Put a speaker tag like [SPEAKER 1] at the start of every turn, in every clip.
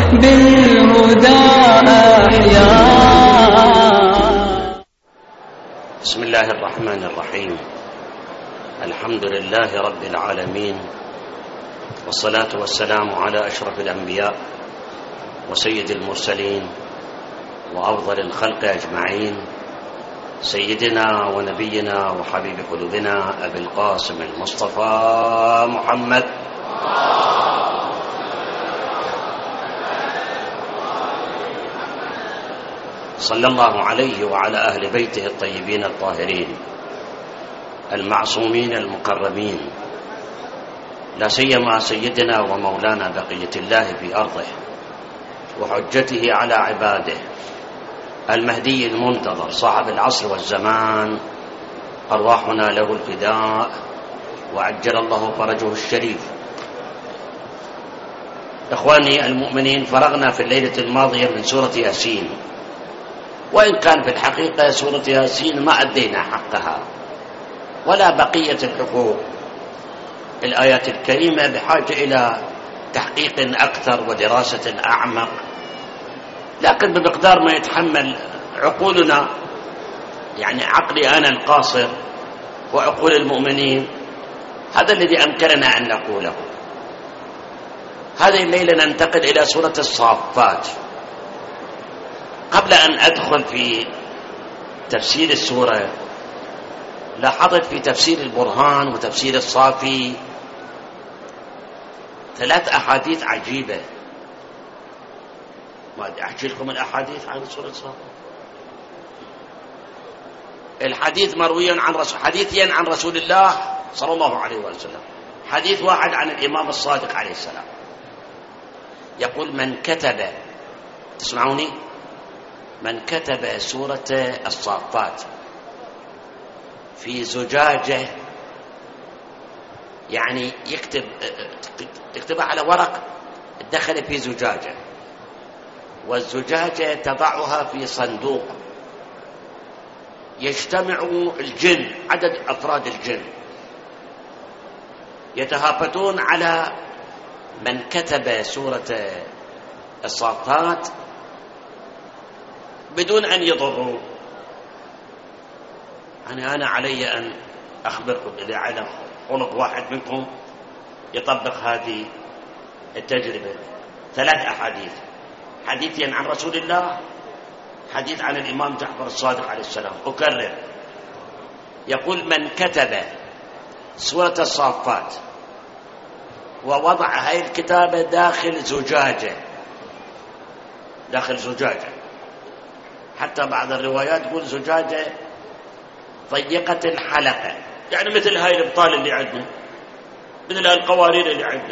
[SPEAKER 1] بالهدى أحيا.
[SPEAKER 2] بسم الله الرحمن الرحيم. الحمد لله رب العالمين، والصلاة والسلام على أشرف الأنبياء وسيد المرسلين وأفضل الخلق أجمعين، سيدنا ونبينا وحبيب قلوبنا أبي القاسم المصطفى محمد صلى الله عليه وعلى أهل بيته الطيبين الطاهرين المعصومين المكرمين، لا سيما سيدنا ومولانا بقية الله في أرضه وحجته على عباده المهدي المنتظر صاحب العصر والزمان، أرواحنا له الفداء وعجل الله فرجه الشريف. إخواني المؤمنين، فرغنا في الليلة الماضية من سورة ياسين، وإن كان في الحقيقة سورة ياسين ما أدينا حقها ولا بقية الحقوق. الآيات الكريمة بحاجة إلى تحقيق أكثر ودراسة أعمق، لكن بمقدار ما يتحمل عقولنا، يعني عقلي أنا القاصر وعقول المؤمنين، هذا الذي أمكننا أن نقوله. هذه الليلة ننتقل إلى سورة الصافات. قبل أن أدخل في تفسير السورة، لاحظت في تفسير البرهان وتفسير الصافي 3 أحاديث عجيبة. ما أحكي لكم الأحاديث عن سورة الصافات. الحديث مروي عن حديثين عن رسول الله صلى الله عليه وسلم. حديث واحد عن الإمام الصادق عليه السلام، يقول: من كتب، تسمعوني، من كتب سورة الصافات في زجاجة، يعني تكتبها على ورق تدخل في زجاجة، والزجاجة تضعها في صندوق، يجتمع الجن، عدد أفراد الجن يتهافتون على من كتب سورة الصافات بدون أن يضروا. أنا علي أن أخبركم إذا على خلق واحد منكم يطبق هذه التجربة. 3 أحاديث، حديثين عن رسول الله، حديث عن الإمام جعفر الصادق عليه السلام. أكرر، يقول: من كتب سورة الصافات ووضع هاي الكتابة داخل زجاجة، حتى بعض الروايات تقول زجاجة ضيقة الحلقة، يعني مثل هاي الابطال اللي عندنا، مثل القوارير اللي عندنا،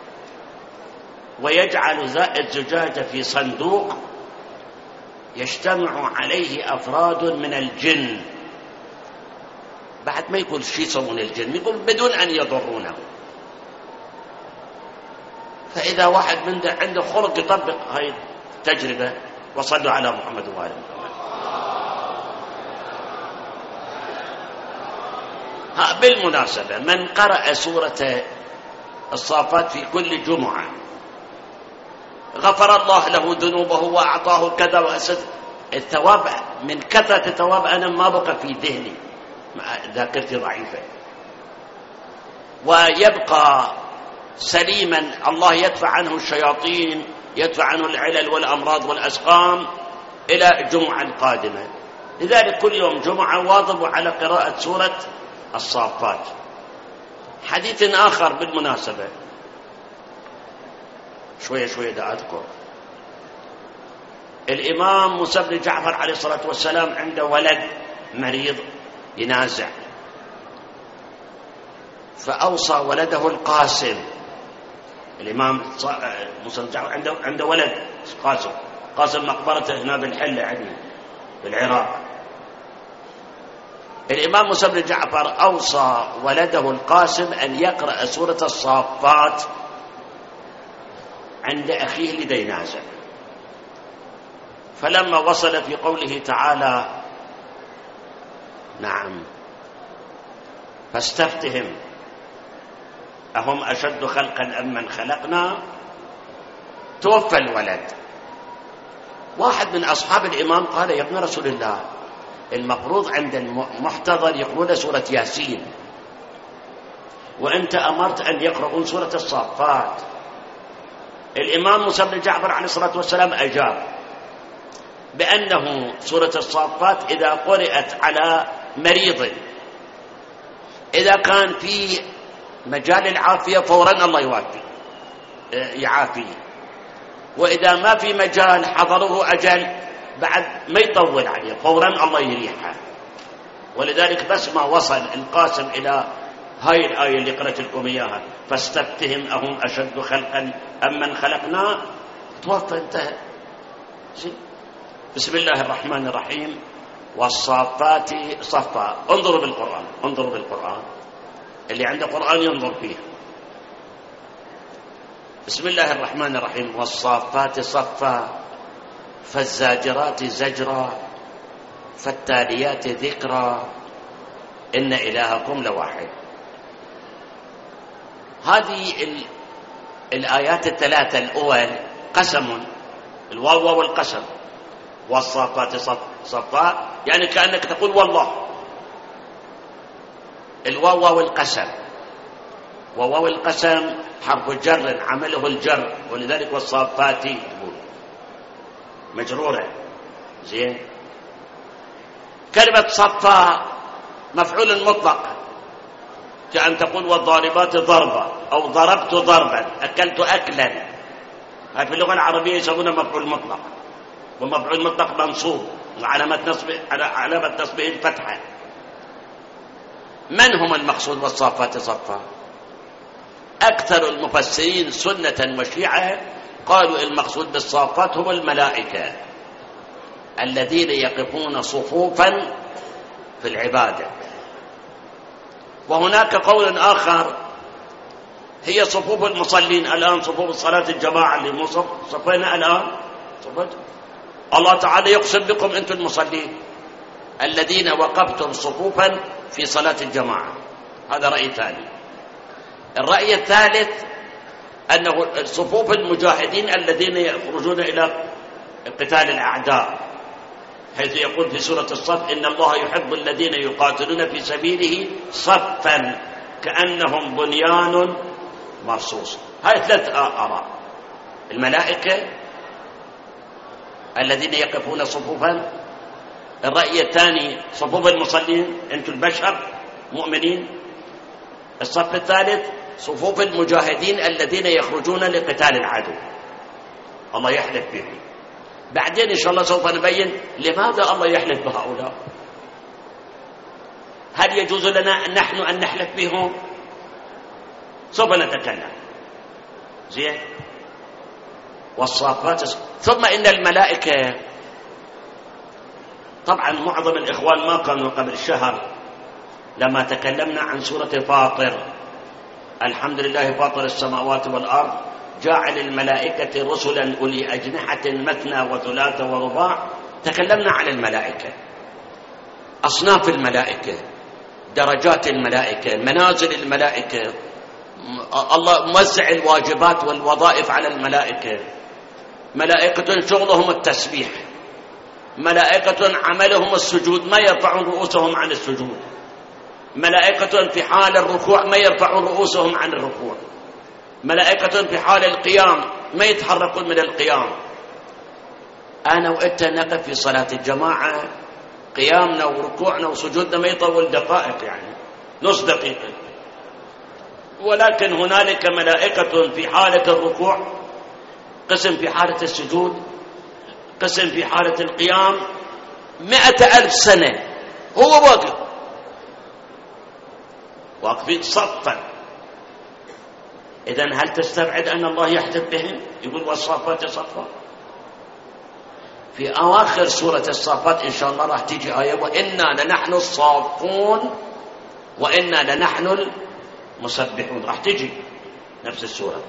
[SPEAKER 2] ويجعل الزجاجة في صندوق يجتمع عليه أفراد من الجن، بعد ما يقول شيء يسوون الجن، يقول بدون أن يضرونه. فإذا واحد عنده خلق يطبق هاي التجربة، وصلوا على محمد وآل محمد. بالمناسبة، من قرأ سورة الصافات في كل جمعة غفر الله له ذنوبه وأعطاه كذا وأسد. الثواب من كثرة الثواب أنا ما بقى في ذهني، ذاكرتي ضعيفة، ويبقى سليما. الله يدفع عنه الشياطين، يدفع عنه العلل والأمراض والأسقام إلى الجمعة القادمة. لذلك كل يوم جمعة واظبوا على قراءة سورة الصافات. حديث آخر بالمناسبة، شوية دا أذكر، الإمام موسى بن جعفر عليه الصلاة والسلام عنده ولد مريض ينازع، فأوصى ولده القاسم. الإمام موسى بن جعفر عنده ولد قاسم مقبرته هنا بالحلة عندنا بالعراق. الإمام موسى بن جعفر أوصى ولده القاسم أن يقرأ سورة الصافات عند أخيه اللي دينازع. فلما وصل في قوله تعالى: نعم فاستفتهم أهم أشد خلقا أم من خلقنا، توفى الولد. واحد من أصحاب الإمام قال: يا ابن رسول الله، المفروض عند المحتضر يقرؤون سورة ياسين، وأنت أمرت أن يقرؤون سورة الصافات. الإمام موسى بن جعفر عليه الصلاة والسلام أجاب بأنه سورة الصافات إذا قرأت على مريض، إذا كان في مجال العافية فورا الله يعافيه، وإذا ما في مجال حضره أجل بعد ما يطول عليه فورا الله يريحه. ولذلك بس ما وصل القاسم إلى هاي الآية اللي قرأت لكم إياها: فاستفتهم أهم أشد خلقا أم من خلقنا، توفى، انتهى. بسم الله الرحمن الرحيم: والصافات صفا. انظروا بالقرآن، انظروا بالقرآن، اللي عنده قرآن ينظر فيه. بسم الله الرحمن الرحيم: والصافات صفا فالزاجرات زجرا فالتاليات ذكرا إن إلهكم لواحد. هذه الآيات الثلاثة الأول قسم، الواو والقسم. والصافات صفا يعني كأنك تقول والله. الواو والقسم، وواو القسم حرف جر عمله الجر، ولذلك والصافات مجرورة. زين. كلمة صفا مفعول مطلق، كأن تقول والضاربات ضربا أو ضربت ضربا، أكلت أكلا. هذا في اللغة العربية يسمونه مفعول مطلق، ومفعول مطلق منصوب علامة نصبه الفتحة. من هم المقصود والصافات صفا؟ أكثر المفسرين سنة وشيعة قالوا المقصود بالصافات هم الملائكة الذين يقفون صفوفا في العبادة. وهناك قول آخر هي صفوف المصلين. الآن صفوف الصلاة الجماعة اللي صفينا الآن صفت. الله تعالى يقسم بكم أنتم المصلين الذين وقفتم صفوفا في صلاة الجماعة. هذا رأي ثاني. الرأي الثالث أنه صفوف المجاهدين الذين يخرجون إلى قتال الأعداء، حيث يقول في سورة الصف: إن الله يحب الذين يقاتلون في سبيله صفا كأنهم بنيان مرصوص. هاي ثلاث آراء: الملائكة الذين يقفون صفوفا، الرأي الثاني صفوف المصلين أنتم البشر مؤمنين، الصف الثالث صفوف المجاهدين الذين يخرجون لقتال العدو. الله يحلف بهم. بعدين إن شاء الله سوف نبين لماذا الله يحلف بهؤلاء. هل يجوز لنا نحن أن نحلف بهم؟ سوف نتكلم. زين. والصافات. ثم إن الملائكة، طبعا معظم الإخوان ما كانوا قبل شهر لما تكلمنا عن سورة فاطر: الحمد لله فاطر السماوات والأرض جاعل الملائكة رسلا أولي أجنحة مثنى وثلاث ورباع. تكلمنا عن الملائكة، أصناف الملائكة، درجات الملائكة، منازل الملائكة، الله موزع الواجبات والوظائف على الملائكة. ملائكة شغلهم التسبيح، ملائكة عملهم السجود، ما يرفعون رؤوسهم عن السجود. ملائكة في حال الركوع ما يرفعون رؤوسهم عن الركوع. ملائكة في حال القيام ما يتحركون من القيام. أنا وأنت نقف في صلاة الجماعة، قيامنا وركوعنا وسجودنا ما يطول دقائق، يعني نص دقيقة. ولكن هنالك ملائكة في حالة الركوع، قسم في حالة السجود، قسم في حالة القيام، 100,000 سنة هو واقفين صفا. إذن هل تستبعد أن الله يحدث بهم؟ يقول والصافات صفا. في أواخر سورة الصافات إن شاء الله راح تيجي آية: وإنا لنحن الصافون وإنا لنحن المسبحون. راح تيجي نفس السورة.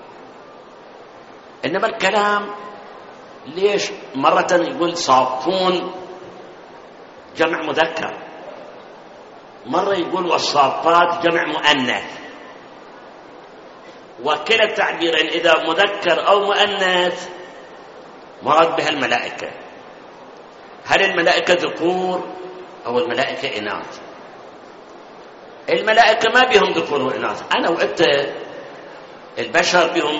[SPEAKER 2] إنما الكلام ليش مرة يقول صافون جمع مذكر، مرة يقول والصافات جمع مؤنث؟ وكلا التعبيرين إذا مذكر أو مؤنث مراد بها الملائكة. هل الملائكة ذكور أو الملائكة إناث؟ الملائكة ما بهم ذكور وإناث. أنا وأنت البشر بهم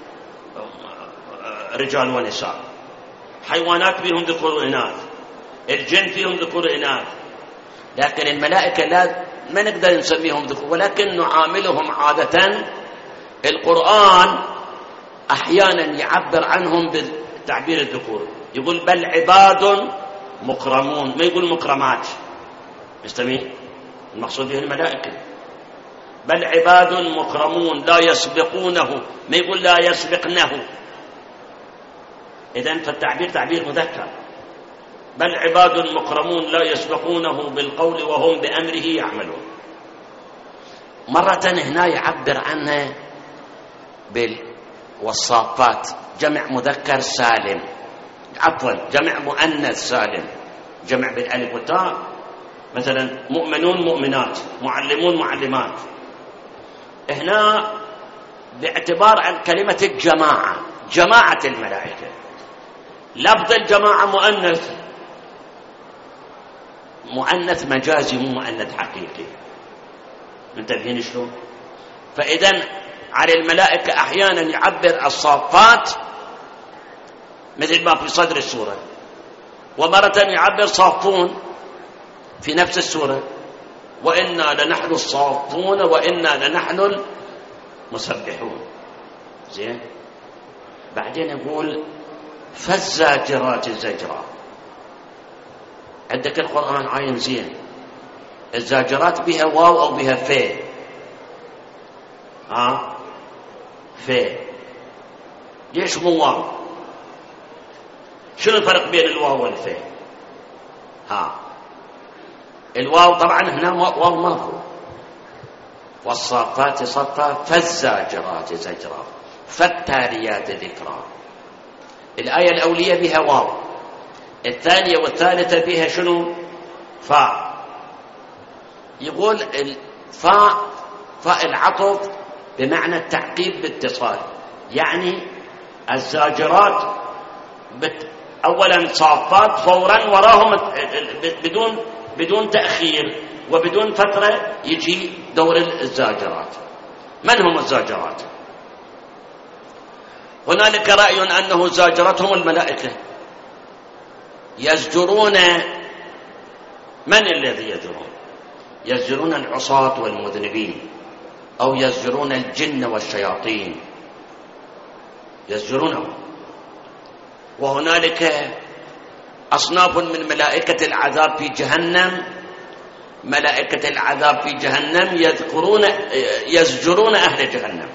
[SPEAKER 2] رجال ونساء، حيوانات بهم ذكور وإناث، الجن فيهم ذكور وإناث، لكن الملائكة ما نقدر نسميهم ذكور، ولكن نعاملهم عادة. القرآن أحيانا يعبر عنهم بالتعبير الذكور، يقول بل عباد مكرمون، ما يقول مكرمات. مستمعين؟ المقصود به الملائكة. بل عباد مكرمون لا يسبقونه، ما يقول لا يسبقنه. إذن فالتعبير تعبير مذكر. بل عباد مكرمون لا يسبقونه بالقول وهم بأمره يعملون. مرة هنا يعبر عنها بالوصافات، جمع مذكر سالم، عفوا جمع مؤنث سالم، جمع بالألف والتاء، مثلا مؤمنون مؤمنات، معلمون معلمات. هنا باعتبار عن كلمة الجماعة، جماعة الملائكة، لفظ الجماعة مؤنث، مؤنث مجازي مو مؤنث حقيقي. منتبهين شلون؟ فإذن على الملائكة أحيانا يعبر الصافات مثل ما في صدر السورة، ومرة يعبر صافون في نفس السورة، وإنا لنحن الصافون وإنا لنحن المسبحون. زين؟ بعدين يقول فالزاجرات زجرا. عندك القرآن عاين زين، الزاجرات بها واو أو بها في؟ في. ليش مو واو؟ شنو الفرق بين الواو والفي؟ الواو طبعا هنا واو ماكو. والصافات صفا فالزاجرات زجرا فالتاليات ذكرا. الآية الأولية بها واو، الثانية والثالثة بها شنو؟ فاء. يقول الفاء فاء العطف بمعنى التعقيب باتصال، يعني الزاجرات أولا صافات فورا وراهم بدون تأخير وبدون فترة يجي دور الزاجرات. من هم الزاجرات؟ هنالك رأي أنه زاجرتهم الملائكة يزجرون. من الذي يزجرون؟ يزجرون العصاة والمذنبين، أو يزجرون الجن والشياطين، يزجرونهم. وهنالك أصناف من ملائكة العذاب في جهنم، ملائكة العذاب في جهنم يزجرون أهل جهنم،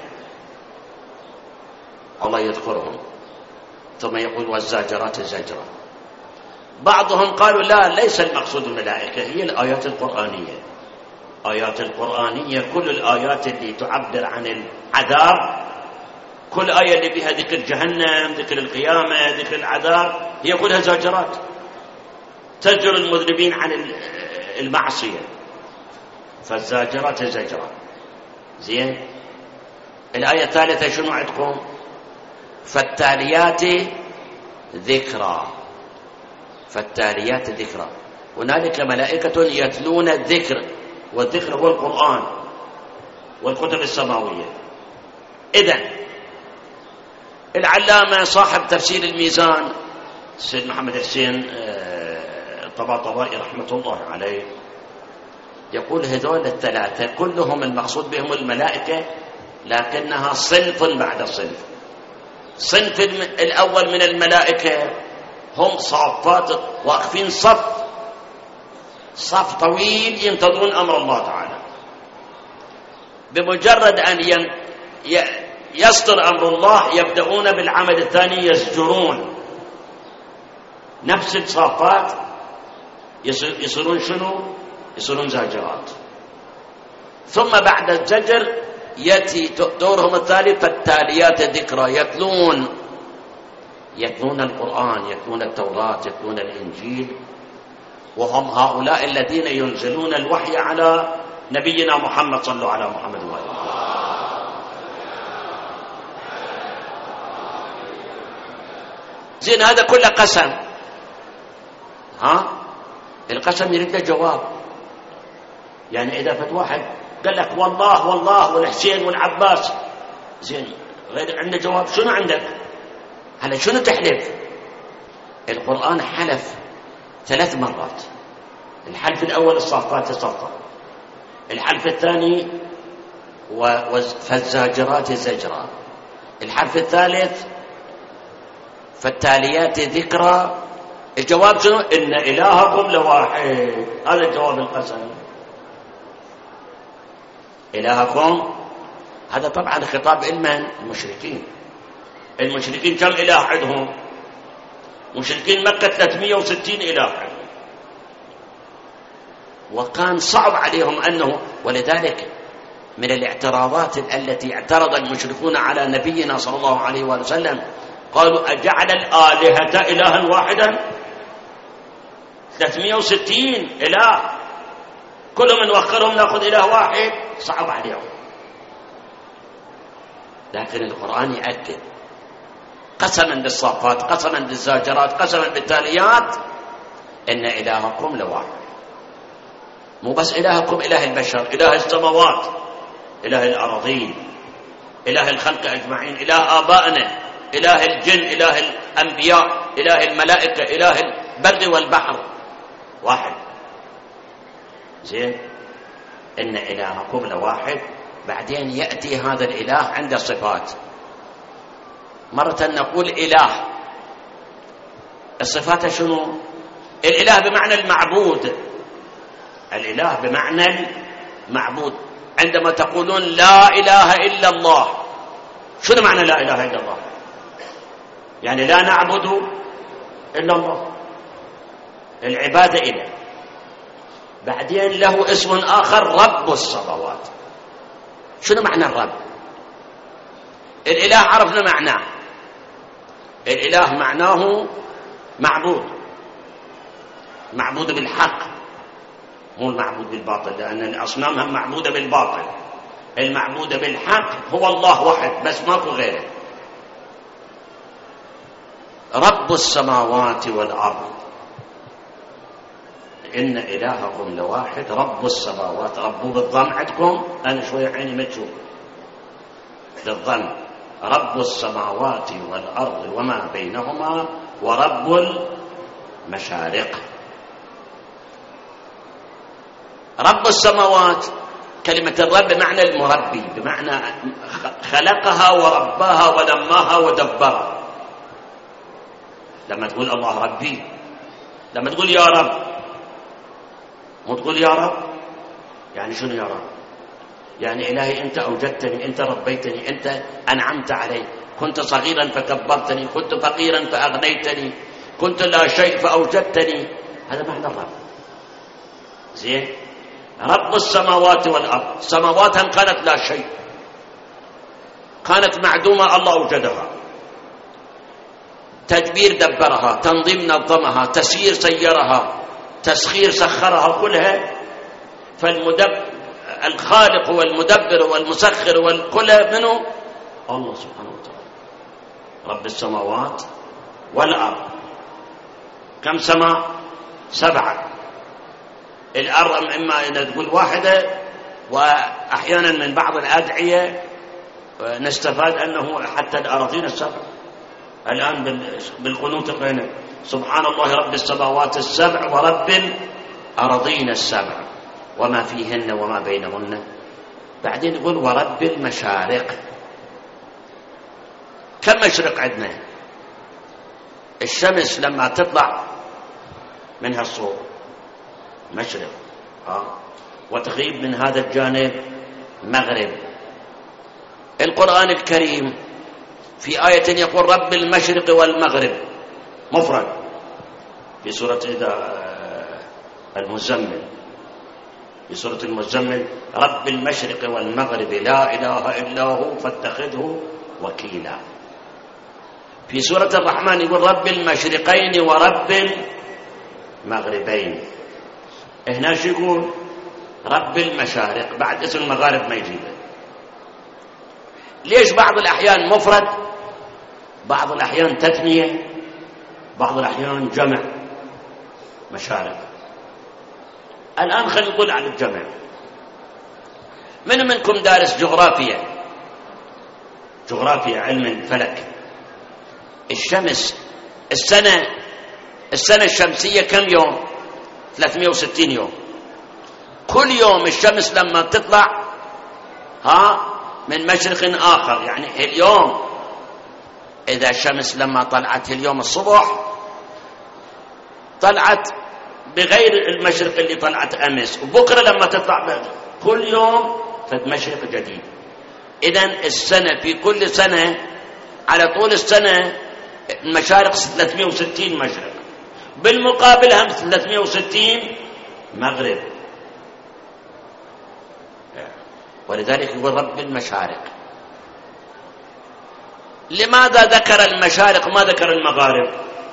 [SPEAKER 2] الله يذكرهم. ثم يقول والزاجرات زجرا. بعضهم قالوا لا، ليس المقصود الملائكة، هي الآيات القرآنية. آيات القرآنية كل الآيات اللي تعبر عن العذاب، كل آية اللي فيها ذكر جهنم، ذكر القيامة، ذكر العذاب، هي كلها زاجرات تزجر المذنبين عن المعصية. فالزاجرات زجرا. زين؟ الآية الثالثة شنو عندكم؟ فالتاليات ذكرا. فالتاليات ذكرا. هنالك ملائكة يتلون الذكر، والذكر هو القرآن والكتب السماوية. إذن العلامة صاحب تفسير الميزان السيد محمد حسين الطباطبائي رحمة الله عليه يقول هذول الثلاثة كلهم المقصود بهم الملائكة، لكنها صنف بعد صنف. صنف الأول من الملائكة هم صافات، واقفين صف طويل ينتظرون أمر الله تعالى. بمجرد أن يصدر أمر الله يبدأون بالعمل الثاني، يزجرون. نفس الصافات يصيرون شنو؟ يصيرون زاجرات. ثم بعد الزجر يأتي دورهم الثالث فالتاليات ذكرى، يتلون القرآن، يتلون التوراة، يتلون الإنجيل، وهم هؤلاء الذين ينزلون الوحي على نبينا محمد. صلوا على محمد وآله. زين هذا كله قسم، القسم يريد له جواب. يعني إذا فت واحد قال لك والله والله والحسين والعباس، زين غير عنده جواب، شنو عندك؟ هلا شنو تحلف؟ القرآن حلف 3 مرات. الحلف الأول الصافات صفا، الحلف الثاني فالزاجرات زجرا، الحلف الثالث فالتاليات ذكرى. الجواب شنو؟ إن إلهكم لواحد. هذا جواب القسم، إلهكم. هذا طبعا خطاب لمن؟ المشركين. المشركين كم إله عندهم؟ مشركين مكة 360 إله عندهم، وكان صعب عليهم أنه، ولذلك من الاعتراضات التي اعترض المشركون على نبينا صلى الله عليه وسلم قالوا أجعل الآلهة إلها واحدا؟ 360 إله كل من وخرهم نأخذ إله واحد، صعب عليهم. لكن القرآن يأكد قسما بالصافات، قسما بالزاجرات، قسما بالتاليات، إن إلهكم لواحد. مو بس إلهكم إله البشر، إله السماوات، إله الأراضين، إله الخلق أجمعين، إله آبائنا، إله الجن، إله الأنبياء، إله الملائكة، إله البر والبحر، واحد. زين، إن إلهكم لواحد. بعدين يأتي هذا الإله عنده صفات. مرة نقول إله، الصفات شنو؟ الإله بمعنى المعبود، الإله بمعنى المعبود. عندما تقولون لا إله إلا الله، شنو معنى لا إله إلا الله؟ يعني لا نعبد إلا الله، العبادة إله. بعدين له اسم آخر رب السماوات. شنو معنى الرب؟ الإله عرفنا معناه، الإله معناه معبود، معبود بالحق، مو المعبود بالباطل، لأن الأصنام هم معبودة بالباطل. المعبود بالحق هو الله وحد بس، ماكو غيره. رب السماوات والأرض، إن إلهكم لواحد. رب السماوات، ربوا بالضم عندكم، أنا شوية عيني ما تشوف بالضم. رب السماوات والأرض وما بينهما ورب المشارق. رب السماوات، كلمة الرب بمعنى المربي، بمعنى خلقها ورباها ونماها ودبرها. لما تقول الله ربي، لما تقول يا رب، مو تقول يا رب، يعني شنو يا رب؟ يعني إلهي أنت أوجدتني، أنت ربيتني، أنت أنعمت علي، كنت صغيرا فكبرتني، كنت فقيرا فأغنيتني، كنت لا شيء فأوجدتني. هذا معنى الرب. زين، رب السماوات والأرض، سماواتها كانت لا شيء، كانت معدومة، الله أوجدها، تدبير دبرها، تنظيم نظمها، تسيير سيرها، تسخير سخرها كلها. الخالق والمدبر والمسخر والكل منه الله سبحانه وتعالى. رب السماوات والأرض. كم سماء؟ 7. الأرض إما أن تقول واحدة، وأحيانا من بعض الأدعية نستفاد أنه حتى الأراضين 7. الآن بالقنوت قينا سبحان الله رب السماوات 7 ورب الأراضين 7 وما فيهن وما بينهن. بعدين يقول ورب المشارق. كم مشرق عندنا؟ الشمس لما تطلع منها الصور مشرق، وتغيب من هذا الجانب مغرب. القرآن الكريم في آية يقول رب المشرق والمغرب مفرد في سورة المزمل، في سورة المزمل رب المشرق والمغرب لا إله إلا هو فاتخذه وكيلا. في سورة الرحمن يقول رب المشرقين ورب المغربين. هنا شو يقول؟ رب المشارق، بعد اسم المغارب ما يجيبه. ليش بعض الأحيان مفرد، بعض الأحيان تثنية، بعض الأحيان جمع مشارق. الآن خلينا نقول على الجمع. من منكم دارس جغرافيا علم الفلك؟ الشمس السنة الشمسية كم يوم؟ 360 يوم. كل يوم الشمس لما تطلع من مشرق آخر، يعني اليوم إذا الشمس لما طلعت اليوم الصبح طلعت بغير المشرق اللي طلعت أمس، وبكرة لما تطلع كل يوم فد مشرق جديد. إذن السنة في كل سنة على طول السنة المشارق 360 مشرق، بالمقابل هم 360 مغرب. ولذلك يقول رب المشارق. لماذا ذكر المشارق ما ذكر المغارب؟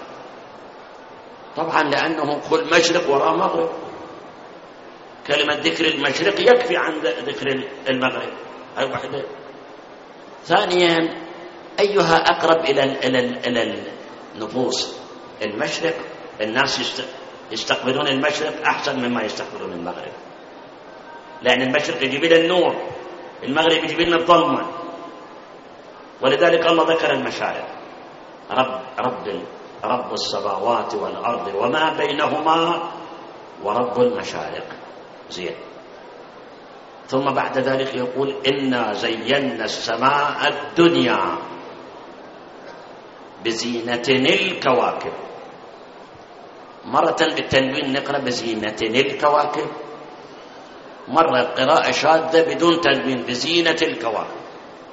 [SPEAKER 2] طبعا لأنه كل مشرق وراء مغرب. كلمة ذكر المشرق يكفي عن ذكر المغرب، هاي واحدة. ثانيا، أيها أقرب إلى النفوس؟ المشرق. الناس يستقبلون المشرق أحسن مما يستقبلون المغرب، لأن المشرق يجيب لنا النور، المغرب يجيب لنا الظلمة. ولذلك الله ذكر المشارق. رب السماوات والأرض وما بينهما ورب المشارق. زين. ثم بعد ذلك يقول إنا زينا السماء الدنيا بزينة الكواكب. مرة بالتنوين نقرأ بزينة الكواكب، مرة قراءة شاذة بدون تنوين بزينة الكواكب.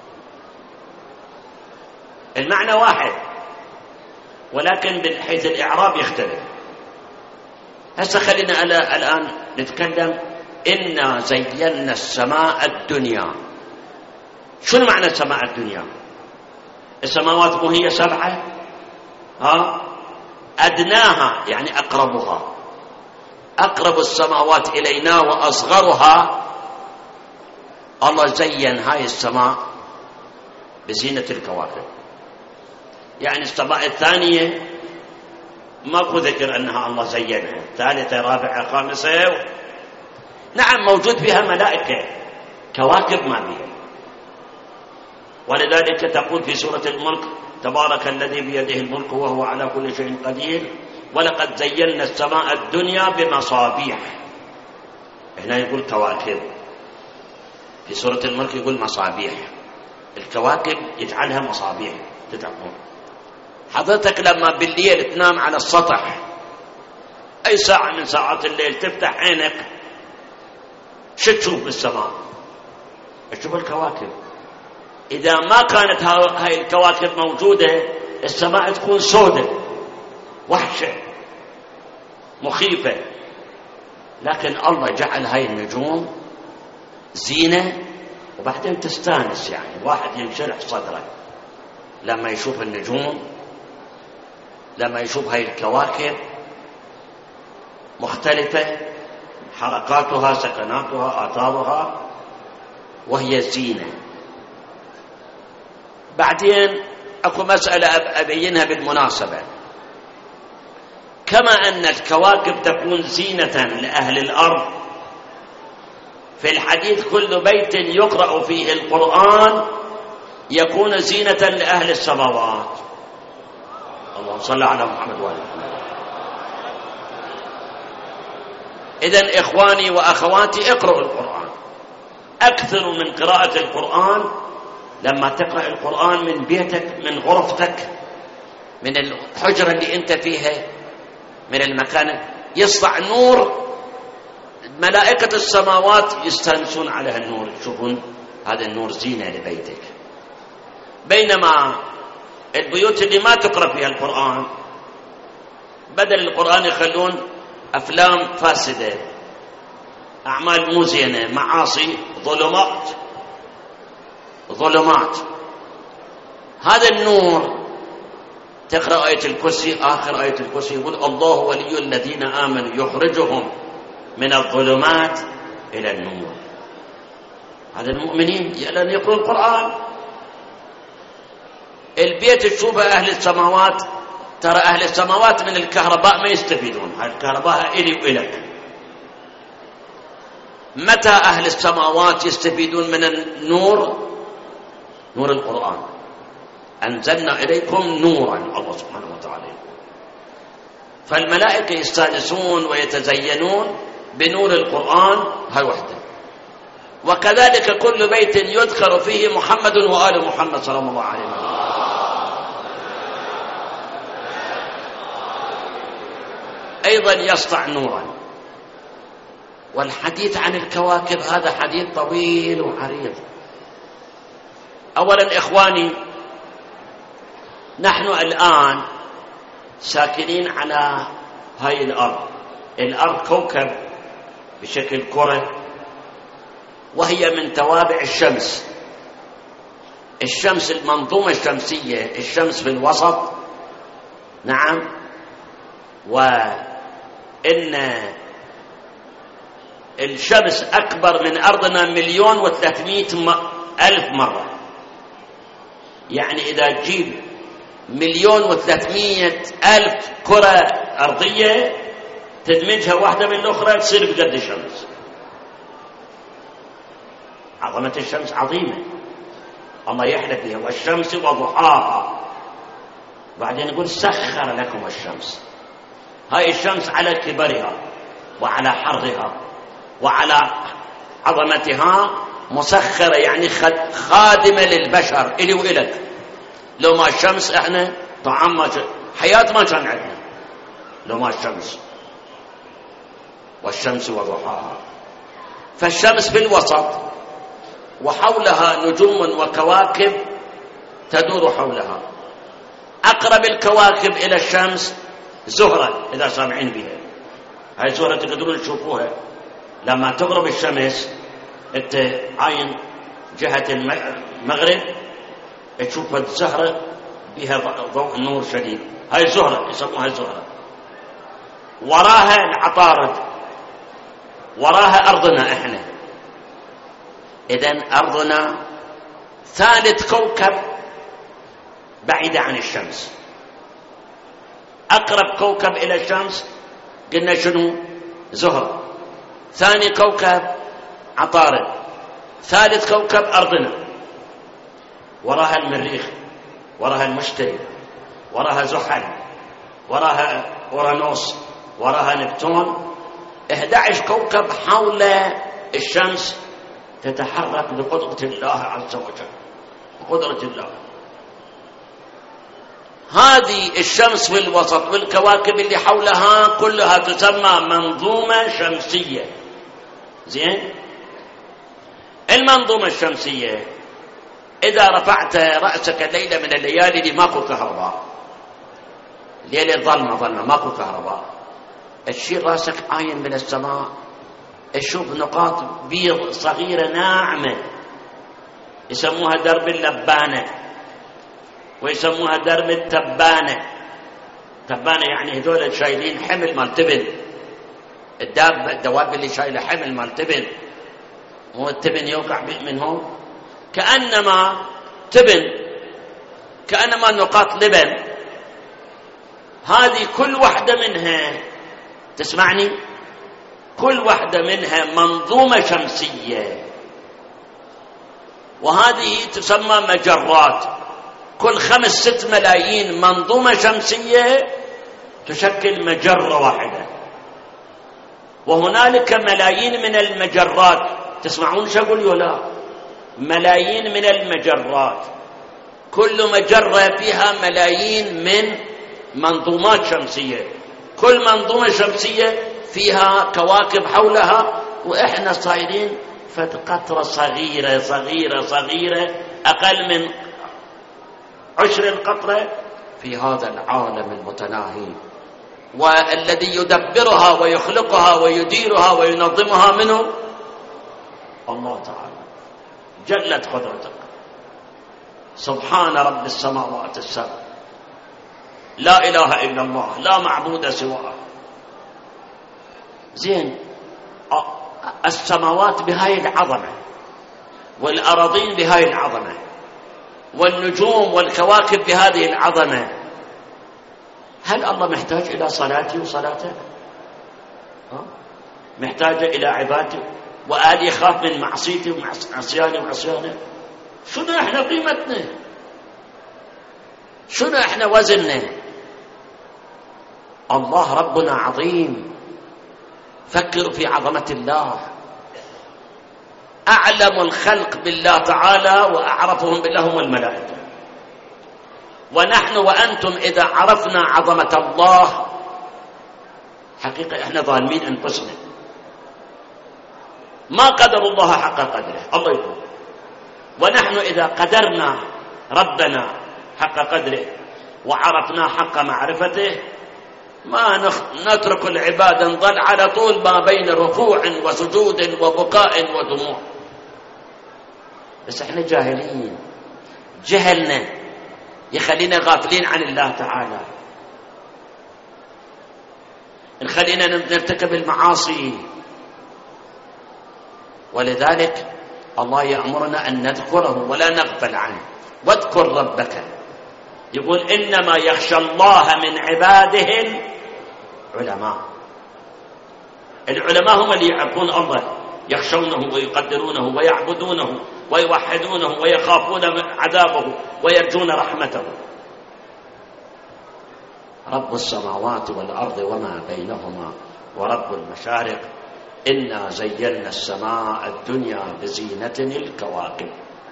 [SPEAKER 2] المعنى واحد ولكن من حيث الإعراب يختلف. هسه خلينا الآن نتكلم إنا زينا السماء الدنيا. شنو معنى السماء الدنيا؟ السماوات مو هي 7؟ أدناها يعني أقربها، أقرب السماوات إلينا وأصغرها. الله زين هاي السماء بزينة الكواكب. يعني السماء الثانية ماكو ذكر أنها الله زينها، ثالثة رابعة خامسة. نعم موجود فيها ملائكة، كواكب ما بيها. ولذلك تقول في سورة الملك تبارك الذي بيده الملك وهو على كل شيء قدير ولقد زينا السماء الدنيا بمصابيح. هنا يقول كواكب، في سورة الملك يقول مصابيح. الكواكب يجعلها مصابيح تتقون. حضرتك لما بالليل تنام على السطح أي ساعة من ساعات الليل تفتح عينك شو تشوف بالسماء؟ تشوف الكواكب. إذا ما كانت هاي الكواكب موجودة السماء تكون سودة وحشة مخيفة. لكن الله جعل هاي النجوم زينة، وبعدين تستانس. يعني واحد ينشرح صدره لما يشوف النجوم، لما يشوف هاي الكواكب مختلفة، حركاتها، سكناتها، آثارها، وهي زينة. بعدين أكو مسألة أبينها بالمناسبة. كما أن الكواكب تكون زينة لأهل الأرض، في الحديث كل بيت يقرأ فيه القرآن يكون زينة لأهل السماوات. اللهم صل على محمد وآل محمد. إذن إخواني وأخواتي اقرأوا القرآن، أكثر من قراءة القرآن. لما تقرأ القرآن من بيتك، من غرفتك، من الحجرة اللي أنت فيها، من المكان، يصنع نور. ملائكة السماوات يستانسون على هالنور، يشوفون هذا النور زينة لبيتك. بينما البيوت اللي ما تقرأ فيها القرآن بدل القرآن يخلون أفلام فاسدة، أعمال مو زينة، معاصي، ظلمات. هذا النور تقرأ آية الكرسي، آخر آية الكرسي يقول الله ولي الذين آمنوا يخرجهم من الظلمات إلى النور. هذا المؤمنين لأن يقرأ القرآن. البيت تشوفه أهل السماوات ترى أهل السماوات من الكهرباء ما يستفيدون، هاي الكهرباء إلي وإلك. متى أهل السماوات يستفيدون من النور؟ نور القرآن. أنزلنا إليكم نورا، الله سبحانه وتعالى. فالملائكة يستانسون ويتزينون بنور القرآن، هاي وحده. وكذلك كل بيت يذكر فيه محمد وآل محمد صلى الله عليه وسلم. أيضا يسطع نورا. والحديث عن الكواكب هذا حديث طويل وعريض. أولا إخواني، نحن الآن ساكنين على هاي الأرض كوكب بشكل كرة، وهي من توابع الشمس. الشمس المنظومة الشمسية، الشمس في الوسط، نعم، وإن الشمس أكبر من أرضنا 1,300,000 مرة. يعني إذا تجيب 1,300,000 كرة أرضية تدمجها واحدة من الأخرى تصير بقد الشمس. عظمة الشمس عظيمة، الله يحلف بها، والشمس وضحاها. بعدين يقول سخر لكم الشمس. هاي الشمس على كبرها وعلى حرها وعلى عظمتها مسخرة، يعني خادمة للبشر إلي وإلك. لو ما الشمس احنا طعام ما حياة ما كان عندنا لو ما الشمس. والشمس وضحاها. فالشمس في الوسط وحولها نجوم وكواكب تدور حولها. أقرب الكواكب إلى الشمس زهرة، إذا سامعين بها. هاي زهرة تقدرون تشوفوها لما تغرب الشمس، انت عاين جهة المغرب تشوف الزهرة بها ضوء نور شديد، هاي زهرة يسموها زهرة. وراها العطارد، وراها أرضنا إحنا. إذن أرضنا ثالث كوكب بعيدة عن الشمس. أقرب كوكب إلى الشمس قلنا شنو؟ زهرة. ثاني كوكب عطارد. ثالث كوكب أرضنا. وراها المريخ، وراها المشتري، وراها زحل، وراها أورانوس، وراها نبتون. 11 كوكب حول الشمس تتحرك بقدرة الله عز وجل، بقدرة الله. هذه الشمس في الوسط والكواكب اللي حولها كلها تسمى منظومة شمسية. زين؟ المنظومة الشمسية إذا رفعت رأسك ليلة من الليالي اللي ماكو كهرباء، ليلة ظلمة ماكو كهرباء، تشيل رأسك عاين من السماء تشوف نقاط بيض صغيرة ناعمة يسموها درب اللبانة ويسموها درب التبانة. تبانة يعني هذول شايلين حمل مال تبن، الدواب اللي شايله حمل مال تبن، هو التبن يوقع منهم كأنما تبن، كأنما نقاط لبن. هذه كل واحدة منها، تسمعني، كل واحدة منها منظومة شمسية، وهذه تسمى مجرات. كل 5-6 ملايين منظومة شمسية تشكل مجرة واحدة. وهنالك ملايين من المجرات، تسمعون شو أقول ولا؟ ملايين من المجرات، كل مجرة فيها ملايين من منظومات شمسية. كل منظومة شمسية فيها كواكب حولها، وإحنا صايرين فد قطرة صغيرة صغيرة صغيرة، أقل من 10 القطرة في هذا العالم المتناهي. والذي يدبرها ويخلقها ويديرها وينظمها منه الله تعالى. جلت قدرتك، سبحان رب السماوات السبع، لا إله إلا الله، لا معبود سواه. زين، السماوات بهاي العظمة، والأراضين بهاي العظمة، والنجوم والكواكب بهذه العظمة. هل الله محتاج إلى صلاتي وصلاتك؟ محتاج إلى عبادتي؟ وآل يخاف من معصيتي وعصياني وعصيانه؟ شنو احنا قيمتنا؟ شنو احنا وزننا؟ الله ربنا عظيم. فكروا في عظمة الله. أعلم الخلق بالله تعالى وأعرفهم بالله هم الملائكة. ونحن وأنتم إذا عرفنا عظمة الله حقيقة احنا ظالمين أنفسنا، ما قدر الله حق قدره، الله يقول. ونحن إذا قدرنا ربنا حق قدره وعرفنا حق معرفته ما نترك العبادة، نظل على طول ما بين ركوع وسجود وبكاء ودموع. بس احنا جاهلين، جهلنا يخلينا غافلين عن الله تعالى، نخلينا نرتكب المعاصي. ولذلك الله يأمرنا أن نذكره ولا نغفل عنه. واذكر ربك، يقول إنما يخشى الله من عباده العلماء. العلماء هم اللي يعرفون الله، يخشونه ويقدرونه ويعبدونه ويوحدونه ويخافون عذابه ويرجون رحمته. رب السماوات والأرض وما بينهما ورب المشارق إنا زينا السماء الدنيا بزينة الكواكب.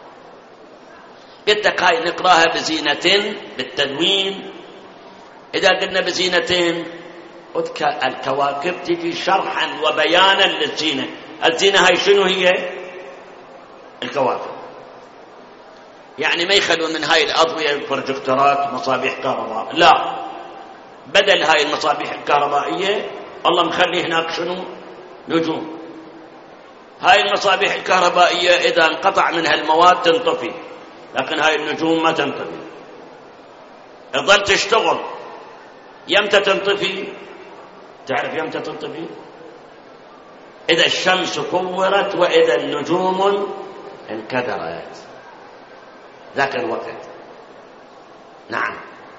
[SPEAKER 2] قلت هاي نقراها بزينة بالتنوين. إذا قلنا بزينة الكواكب تجي شرحا وبيانا للزينة. الزينة هاي شنو هي؟ الكواكب. يعني ما يخلون من هاي الأضوية البروجكتورات مصابيح كهرباء، لا، بدل هاي المصابيح الكهربائية الله مخلي هناك شنو؟ نجوم. هاي المصابيح الكهربائية إذا انقطع منها المواد تنطفي، لكن هاي النجوم ما تنطفي، تظل تشتغل. يمتى تنطفي؟ تعرف يمتى تنطفي؟ إذا الشمس كورت وإذا النجوم انكدرت، ذاك الوقت. نعم،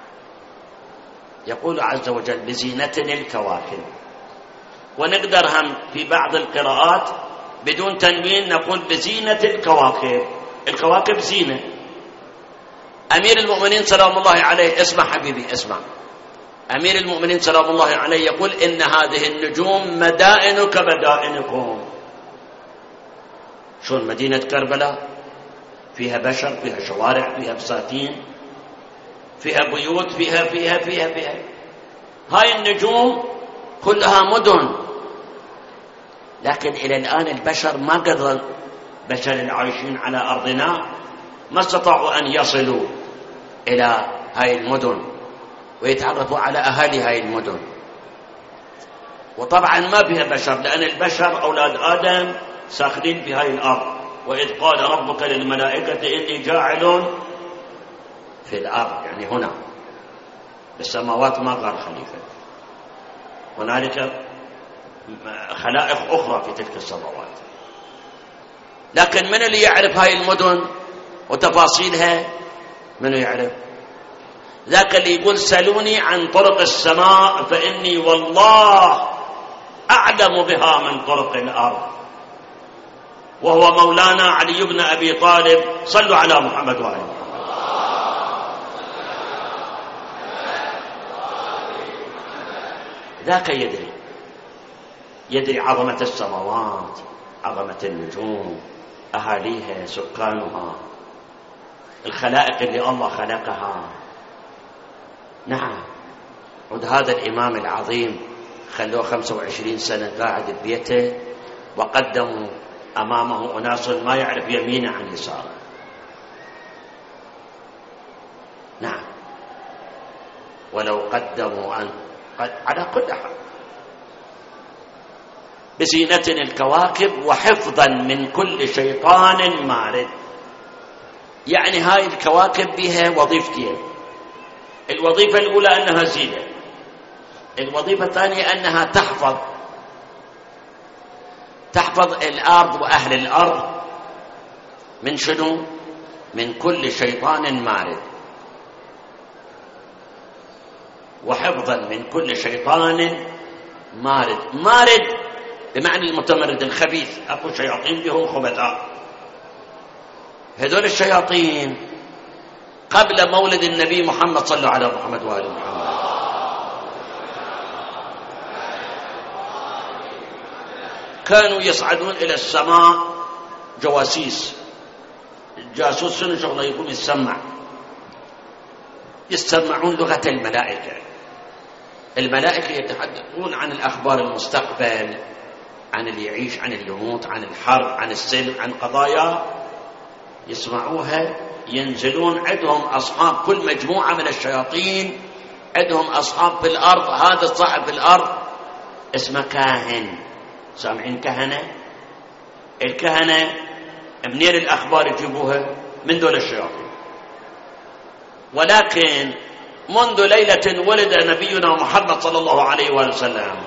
[SPEAKER 2] يقول عز وجل بزينة الكواكب. ونقدر هم في بعض القراءات بدون تنوين نقول بزينة الكواكب. الكواكب زينة. أمير المؤمنين سلام الله عليه، اسمع حبيبي اسمع، أمير المؤمنين سلام الله عليه يقول إن هذه النجوم مدائن كمدائنكم. شون مدينة كربلاء فيها بشر، فيها شوارع، فيها بساتين، فيها بيوت، فيها هاي النجوم كلها مدن. لكن إلى الآن البشر ما قدر، بشر العايشين على أرضنا ما استطاعوا أن يصلوا إلى هاي المدن ويتعرفوا على أهالي هاي المدن. وطبعا ما فيها بشر، لأن البشر أولاد آدم ساكنين في هاي الأرض. وإذ قال ربك للملائكة إني جاعل في الأرض، يعني هنا بالسماوات ما قال خليفة، هنالك خلائق أخرى في تلك السماوات. لكن من اللي يعرف هاي المدن وتفاصيلها؟ من يعرف؟ ذاك اللي يقول سلوني عن طرق السماء فإني والله أعلم بها من طرق الأرض، وهو مولانا علي بن أبي طالب. صلوا على محمد وعلى محمد. ذاك يدري عظمة السماوات، عظمة النجوم، أهاليها، سكانها، الخلائق اللي الله خلقها. نعم. وهذا الإمام العظيم خلوه 25 سنة قاعد ببيته، وقدموا أمامه أناس ما يعرف يمينه عن يساره. نعم. ولو قدموا أن على كل حال بزينة الكواكب وحفظا من كل شيطان مارد. يعني هاي الكواكب بها وظيفتين. الوظيفة الأولى أنها زينة، الوظيفة الثانية أنها تحفظ الأرض وأهل الأرض من شنو؟ من كل شيطان مارد. وحفظا من كل شيطان مارد. مارد بمعنى المتمرد الخبيث، أكو شياطين بهم خبثاء. هذول الشياطين قبل مولد النبي محمد صلى الله على محمد وآل محمد كانوا يصعدون إلى السماء جواسيس. الجاسوس شنو شغله؟ يقوم يسمعون لغة الملائكة. الملائكة يتحدثون عن الأخبار المستقبل، عن اللي يعيش، عن اللي يموت، عن الحرب، عن السلم، عن قضايا يسمعوها. ينزلون عندهم أصحاب، كل مجموعة من الشياطين عندهم أصحاب في الأرض. هذا الصاحب في الأرض اسمه كاهن. سامعين كهنة؟ الكهنة منين الأخبار يجيبوها؟ من دول الشياطين. ولكن منذ ليلة ولد نبينا محمد صلى الله عليه وسلم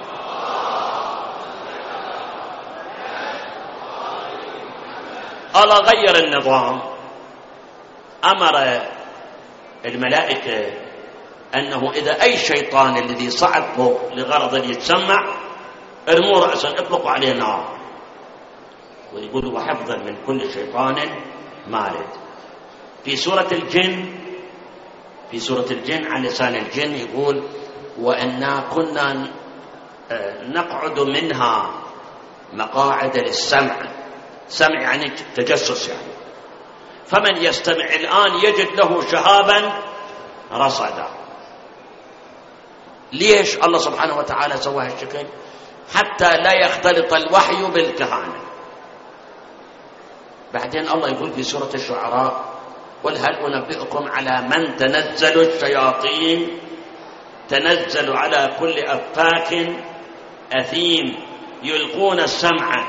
[SPEAKER 2] الله غير النظام. أمر الملائكة أنه إذا أي شيطان الذي صعد فوق لغرض يتسمع ارموا رأسا، اطلقوا عليه نار. ويقولوا وحفظا من كل شيطان مارد. في سورة الجن عن لسان الجن يقول وأنا كنا نقعد منها مقاعد للسمع. سمع يعني تجسس يعني. فمن يستمع الآن يجد له شهابا رصدا. ليش الله سبحانه وتعالى سوى هالشكل؟ حتى لا يختلط الوحي بالكهانة. بعدين الله يقول في سورة الشعراء قل هل أنبئكم على من تنزل الشياطين تنزل على كل أفاك أثيم يلقون السمع.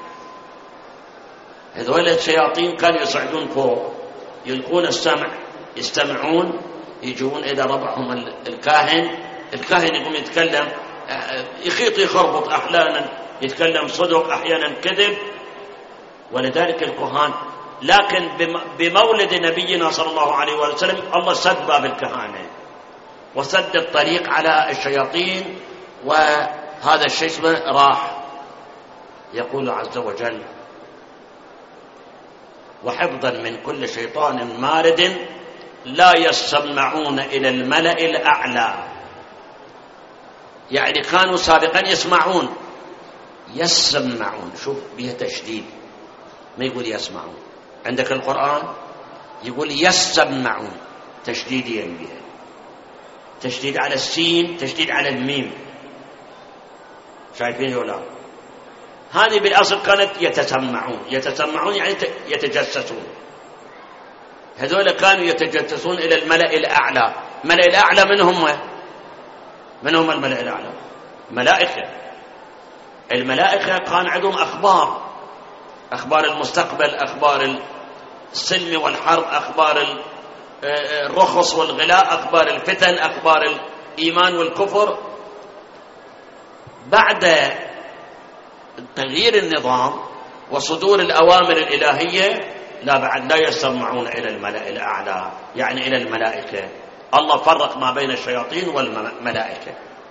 [SPEAKER 2] هذول الشياطين كانوا يصعدون فوق يلقون السمع، يستمعون، يجون إذا ربعهم الكاهن يقوم يتكلم، يخيط يخربط، أحيانا يتكلم صدق أحيانا كذب. ولذلك الكهان، لكن بمولد نبينا صلى الله عليه وسلم الله سد باب الكهانة وسد الطريق على الشياطين، وهذا الشيء اسمه راح. يقول عز وجل وحفظا من كل شيطان مارد لا يسمعون إلى الملأ الأعلى. يعني كانوا سابقا يسمعون، شوف بها تشديد، ما يقول يسمعون. عندك القرآن يقول يسمعون تشديديا بها، تشديد على السين، تشديد على الميم. شايفين ولا؟ هذه بالأصل كانت يتسمعون يعني يتجسسون. هذول كانوا يتجسسون إلى الملأ الأعلى. الملأ الأعلى من هم الملأ الأعلى؟ الملائكة كان عندهم أخبار المستقبل، أخبار السلم والحرب، أخبار الرخص والغلاء، أخبار الفتن، أخبار الإيمان والكفر. بعد تغيير النظام وصدور الأوامر الإلهية لا يسمعون إلى الملأ الأعلى، يعني إلى الملائكة. الله فرق ما بين الشياطين والملائكة.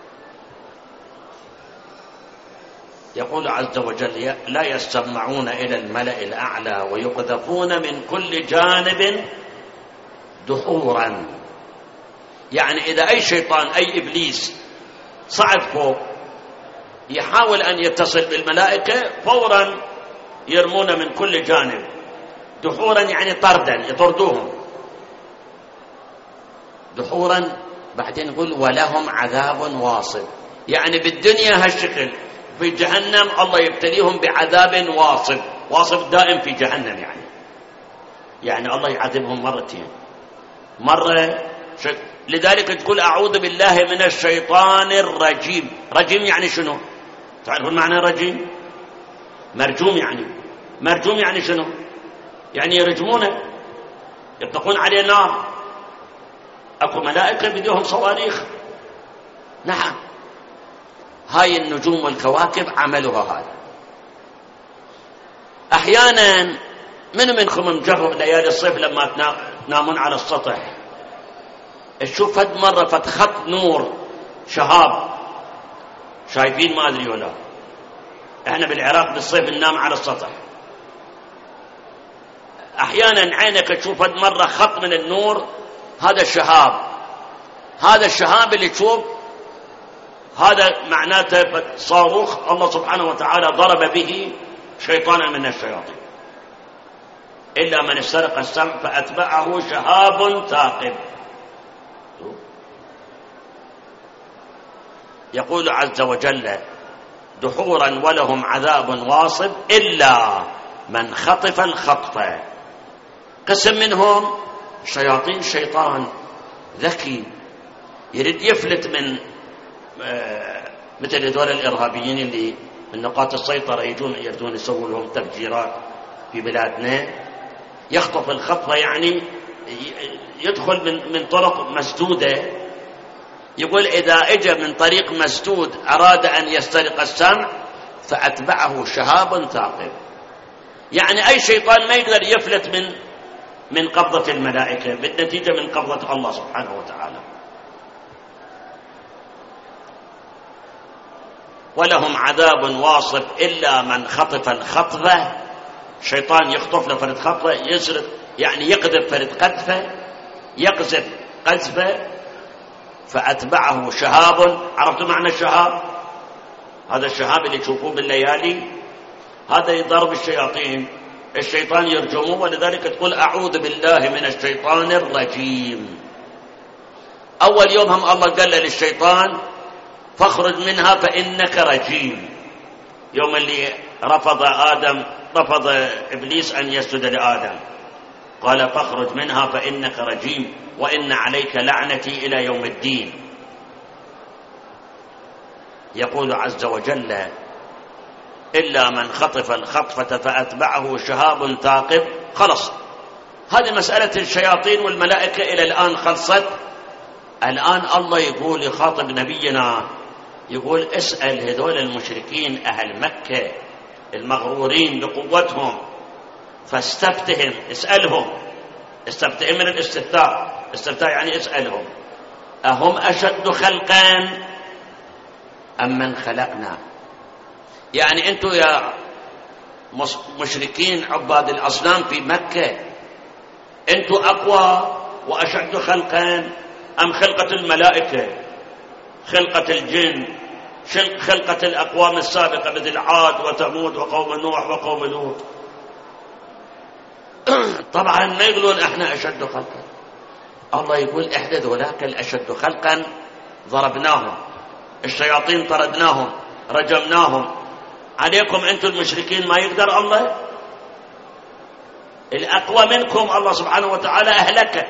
[SPEAKER 2] يقول عز وجل لا يسمعون إلى الملأ الأعلى ويقذفون من كل جانب دحورا. يعني إذا أي شيطان أي إبليس صعد فوق يحاول أن يتصل بالملائكة فورا يرمون من كل جانب. دحورا يعني طردا، يطردوهم دحورا. بعدين يقول ولهم عذاب واصب. يعني بالدنيا هالشكل، في جهنم الله يبتليهم بعذاب واصب دائم في جهنم. يعني الله يعذبهم مرتين، مرة لذلك تقول أعوذ بالله من الشيطان الرجيم. رجيم يعني شنو؟ تعرفون معنى رجيم؟ مرجوم يعني شنو؟ يعني يرجمونه، يطلقون عليه نار. أكو ملائكة بديهم صواريخ. نعم، هاي النجوم والكواكب عملها هذا. أحيانا منكم مجرب ليالي الصيف لما تنامون على السطح تشوف هاد مرة خط نور شهاب، شايفين ما أدري ولا، احنا بالعراق بالصيف ننام على السطح، أحيانا عينك تشوف مرة خط من النور، هذا الشهاب، هذا الشهاب اللي تشوف هذا معناته صاروخ الله سبحانه وتعالى ضرب به شيطانا من الشياطين. إلا من استرق السمع فأتبعه شهاب ثاقب. يقول عز وجل دحورا ولهم عذاب واصب إلا من خطف الخطفة. قسم منهم شياطين شيطان ذكي يريد يفلت من مثل هذول الإرهابيين اللي من نقاط السيطرة يردون يسووا لهم تفجيرات في بلادنا، يخطف الخطفة يعني يدخل من طرق مسدودة. يقول إذا اجى من طريق مسدود أراد أن يسترق السمع فأتبعه شهاب ثاقب، يعني أي شيطان ما يقدر يفلت من قبضة الملائكة بالنتيجة من قبضة الله سبحانه وتعالى. ولهم عذاب واصب إلا من خطف الخطفة. شيطان يخطف له فرد خطفة، يسرق يعني يقذف فرد قذفة، يقذف قذفة فأتبعه شهاب. عرفتوا معنى الشهاب؟ هذا الشهاب اللي تشوفوه بالليالي، هذا ضرب الشياطين، الشيطان يرجمه، ولذلك تقول أعوذ بالله من الشيطان الرجيم. أول يوم هم الله قال للشيطان فاخرج منها فإنك رجيم. يوم اللي رفض إبليس أن يسجد لآدم قال فاخرج منها فإنك رجيم وإن عليك لعنتي إلى يوم الدين. يقول عز وجل إلا من خطف الخطفة فأتبعه شهاب ثاقب. خلص، هذه مسألة الشياطين والملائكة إلى الآن خلصت. الآن الله يقول يخاطب نبينا، يقول اسأل هذول المشركين أهل مكة المغرورين بقوتهم فاستفتهم، اسألهم. استفتهم من الاستفتاء، استفتاء يعني اسألهم أهم أشد خلقا أم من خلقنا. يعني أنتم يا مشركين عباد الأصنام في مكة أنتم أقوى وأشد خلقا أم خلقة الملائكة، خلقة الجن، خلقة الأقوام السابقة مثل عاد وثمود وقوم نوح وقوم لوط؟ طبعا ما يقولون احنا أشد خلقا. الله يقول احنا ذولاك الأشد خلقا ضربناهم، الشياطين طردناهم رجمناهم، عليكم أنتم المشركين ما يقدر الله؟ الأقوى منكم الله سبحانه وتعالى أهلك.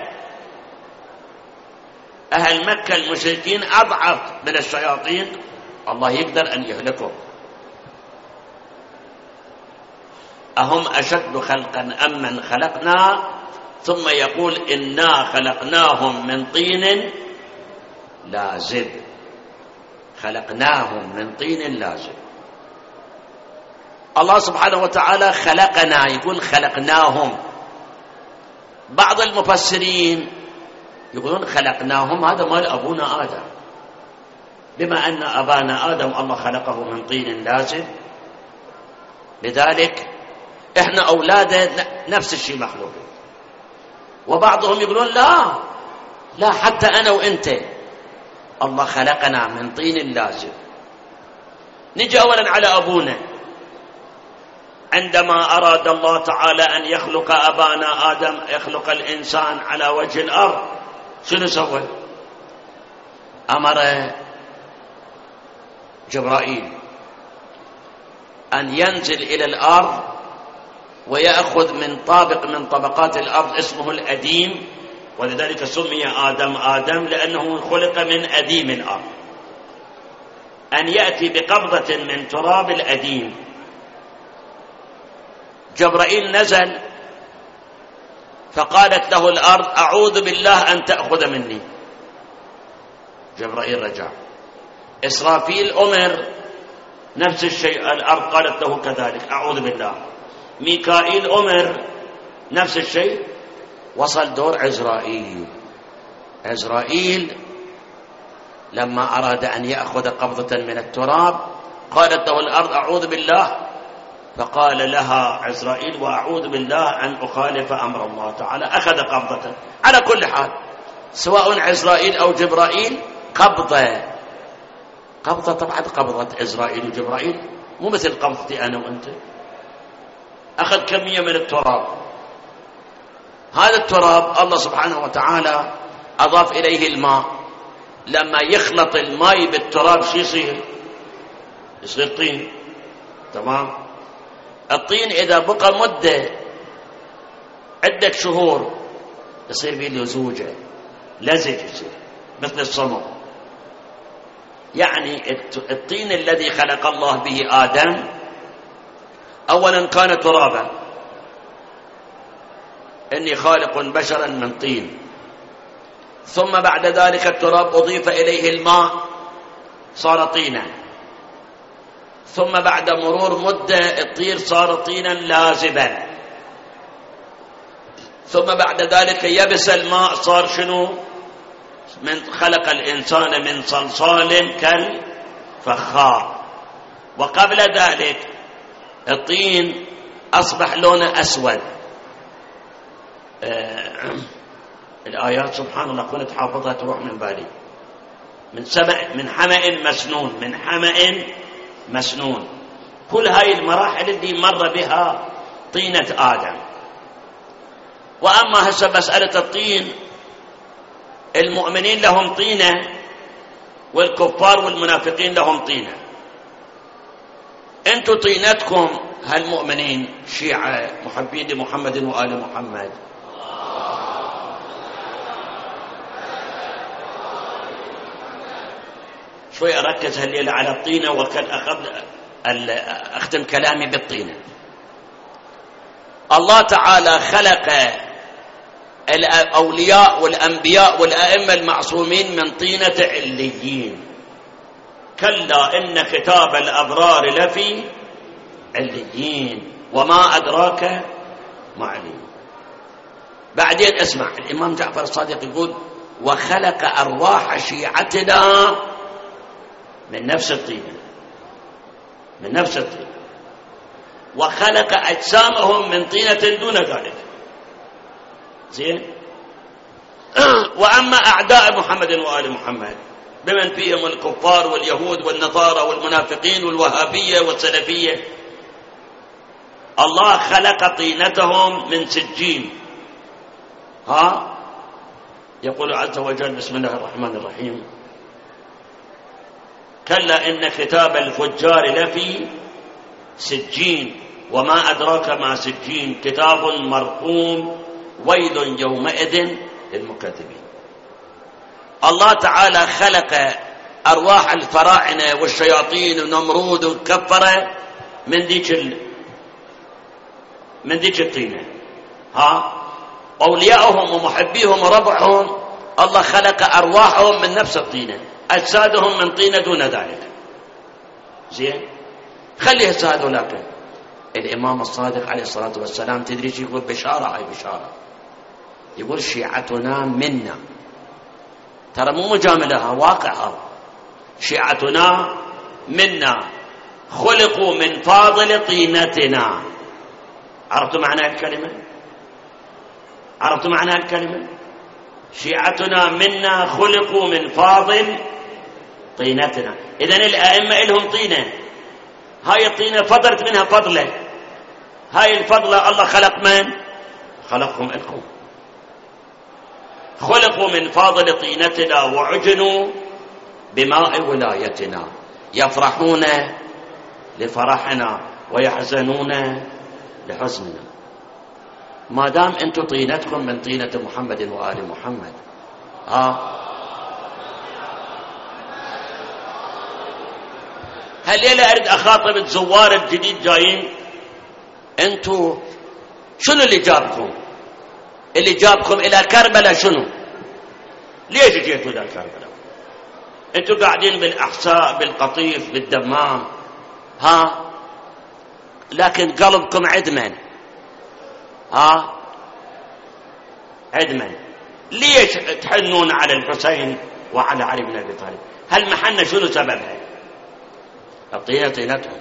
[SPEAKER 2] أهل مكة المشركين أضعف من الشياطين، الله يقدر أن يهلكهم. أهم أشد خلقا أم من خلقنا. ثم يقول إنا خلقناهم من طين لازب. خلقناهم من طين لازب. الله سبحانه وتعالى خلقنا، يقول خلقناهم. بعض المفسرين يقولون خلقناهم هذا مال أبونا آدم، بما أن أبانا آدم الله خلقه من طين لازب، لذلك إحنا أولاده نفس الشيء مخلوقين. وبعضهم يقولون لا حتى أنا وإنت الله خلقنا من طين لازب. نجي أولا على أبونا. عندما أراد الله تعالى أن يخلق أبانا آدم، يخلق الإنسان على وجه الأرض، شنو سوى؟ أمر جبرائيل أن ينزل إلى الأرض ويأخذ من طابق من طبقات الأرض اسمه الأديم، ولذلك سمي آدم لأنه خلق من أديم الأرض. أن يأتي بقبضة من تراب الأديم. جبرائيل نزل فقالت له الأرض أعوذ بالله أن تأخذ مني. جبرائيل رجع. إسرافيل أمر نفس الشيء، الأرض قالت له كذلك أعوذ بالله. ميكائيل أمر نفس الشيء. وصل دور عزرائيل لما أراد أن يأخذ قبضة من التراب قالت له الأرض أعوذ بالله، فقال لها عزرائيل وأعوذ بالله أن أخالف أمر الله تعالى، أخذ قبضة. على كل حال سواء عزرائيل أو جبرائيل قبضة طبعا قبضة عزرائيل وجبرائيل مو مثل قبضتي أنا وأنت. أخذ كمية من التراب، هذا التراب الله سبحانه وتعالى أضاف إليه الماء، لما يخلط الماء بالتراب شو يصير طين. تمام. الطين إذا بقى مدة عدة شهور يصير به لزوجة، لزج يصير مثل الصمغ. يعني الطين الذي خلق الله به آدم أولا كان ترابا، إني خالق بشرا من طين، ثم بعد ذلك التراب أضيف إليه الماء صار طينا، ثم بعد مرور مدة الطين صار طينا لازبا، ثم بعد ذلك يبس الماء صار شنو؟ من خلق الإنسان من صلصال كالفخار. وقبل ذلك الطين أصبح لونه أسود. الآيات سبحان الله كنت حافظها تروح من بالي. من حمأ مسنون، من حمأ مسنون. كل هاي المراحل اللي مر بها طينة آدم. وأما هسه مسألة الطين، المؤمنين لهم طينة والكفار والمنافقين لهم طينة. انتم طينتكم هالمؤمنين شيعة محبين لمحمد وآل محمد، شوي أركز هالليلة على الطينة وكان أختم كلامي بالطينة. الله تعالى خلق الأولياء والأنبياء والأئمة المعصومين من طينة عليين. كلا إن كتاب الأبرار لفي عليين وما أدراك ما عليين. بعدين اسمع، الإمام جعفر الصادق يقول وخلق أرواح شيعتنا من نفس الطينة، من نفس الطينة، وخلق أجسامهم من طينة دون ذلك. زين. وأما أعداء محمد وآل محمد بمن فيهم الكفار واليهود والنصارى والمنافقين والوهابية والسلفية، الله خلق طينتهم من سجين. يقول عز وجل بسم الله الرحمن الرحيم كلا إن كتاب الفجار لفي سجين وما أدراك ما سجين كتاب مرقوم ويل يومئذ للمكذبين. الله تعالى خلق أرواح الفراعنة والشياطين ونمرود والكفرة من ذيك الطينة. أولياءهم ومحبيهم وربعهم الله خلق أرواحهم من نفس الطينة، أجسادهم من طينة دون ذلك. زين. خليها هسه هذولاك. الإمام الصادق عليه الصلاة والسلام تدري شو يقول؟ بشارة، هاي بشارة. يقول شيعتنا منا، ترى مو مجاملة، واقعها. شيعتنا منا خلقوا من فاضل طينتنا. عرفتوا معنى الكلمة؟ عرفتوا معنى الكلمة؟ شيعتنا منا خلقوا من فاضل طينتنا. إذن الأئمة لهم طينة، هاي الطينة فضلت منها فضلة، هاي الفضلة الله خلق من؟ خلقهم لكم. خلقوا من فاضل طينتنا وعجنوا بماء ولايتنا، يفرحون لفرحنا ويحزنون لحزننا. ما دام انتم طينتكم من طينة محمد وآل محمد. هالليلة أريد أخاطب الزوار الجديد جايين. انتم شنو اللي جابكم؟ اللي جابكم إلى كربلاء شنو؟ ليش جيتوا إلى كربلاء؟ انتم قاعدين بالأحساء بالقطيف بالدمام، لكن قلبكم عدمن. عدمن. ليش تحنون على الحسين وعلى علي بن أبي طالب. هالمحنة شنو سببها؟ الطينة طينتهم،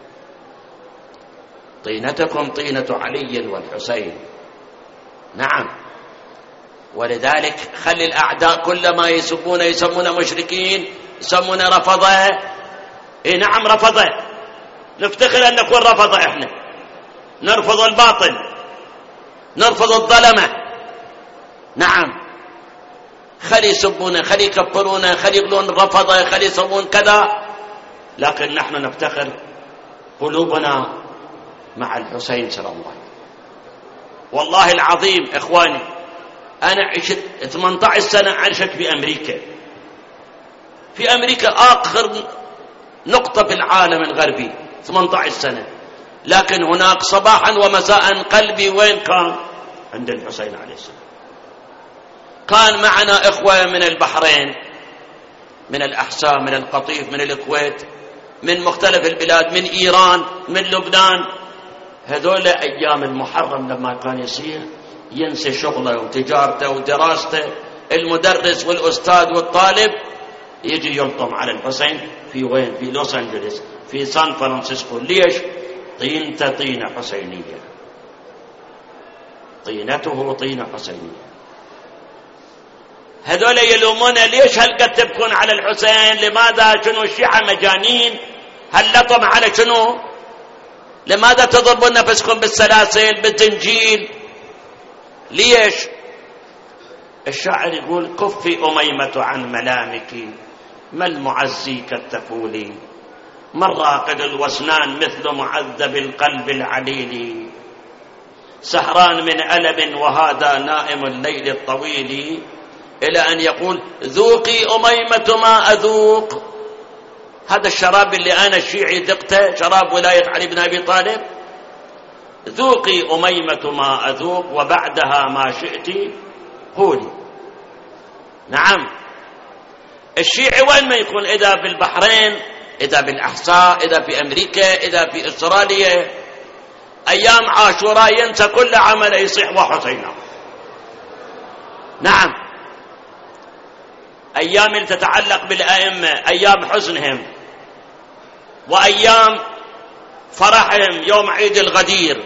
[SPEAKER 2] طينتكم طينة علي والحسين. نعم، ولذلك خلي الأعداء كلما يسمون مشركين يسمون رفضة. إيه نعم رفضة، نفتخر أن نكون رفضة. إحنا نرفض الباطل، نرفض الظلمة. نعم، خلي يسبون، خلي يكفرون، خلي يقولون رفضة، خلي يسوون كذا، لكن نحن نفتخر قلوبنا مع الحسين سلام الله. والله العظيم إخواني، أنا عشت 18 سنة عشت في أمريكا. في أمريكا آخر نقطة في العالم الغربي 18 سنة، لكن هناك صباحا ومساء قلبي وين كان؟ عند الحسين عليه السلام. كان معنا إخوة من البحرين، من الأحساء، من القطيف، من الكويت، من مختلف البلاد، من إيران، من لبنان. هذول أيام المحرم لما كان يصير ينسى شغله وتجارته ودراسته، المدرس والأستاذ والطالب يجي يلطم على الحسين في وين؟ في لوس أنجلس، في سان فرانسيسكو. ليش؟ طينته طينة حسينية، طينته طينة حسينية. هذول يلومون ليش هالقد تبكون على الحسين؟ لماذا؟ شنو الشيعة مجانين؟ هل لطم على شنو؟ لماذا تضربون نفسكم بالسلاسل بالزنجيل؟ ليش؟ الشاعر يقول: كفي أميمة عن ملامك، ما المعزي كالتفول، ما الراقد الوسنان مثل معذب القلب العليل، سهران من ألم وهذا نائم الليل الطويل، إلى أن يقول: ذوقي أميمة ما أذوق. هذا الشراب اللي أنا الشيعي ذقته، شراب ولاية علي بن أبي طالب. ذوقي أميمة ما أذوق وبعدها ما شئت قولي. نعم، الشيعي وين ما يكون، إذا في البحرين، إذا بالأحساء، إذا في أمريكا، إذا في أستراليا، أيام عاشوراء ينسى كل عمل، يصيح وحسينا. نعم، أيام اللي تتعلق بالأئمة، أيام حزنهم وأيام فرحهم، يوم عيد الغدير،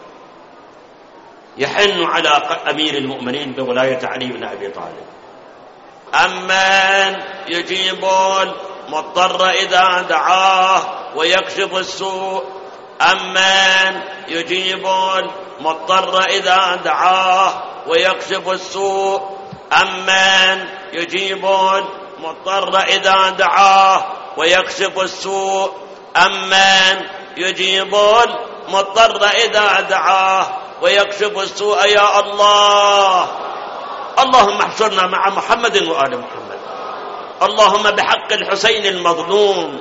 [SPEAKER 2] يحن على أمير المؤمنين بولاية علي بن أبي طالب. أمن يجيب المضطر إذا دعاه ويكشف السوء، أمن يجيب المضطر إذا دعاه ويكشف السوء، أمن يجيب المضطر إذا دعاه ويكشف السوء، أمن يجيب المضطر إذا دعاه ويكشف السوء. يا الله، اللهم احشرنا مع محمد وآل محمد. اللهم بحق الحسين المظلوم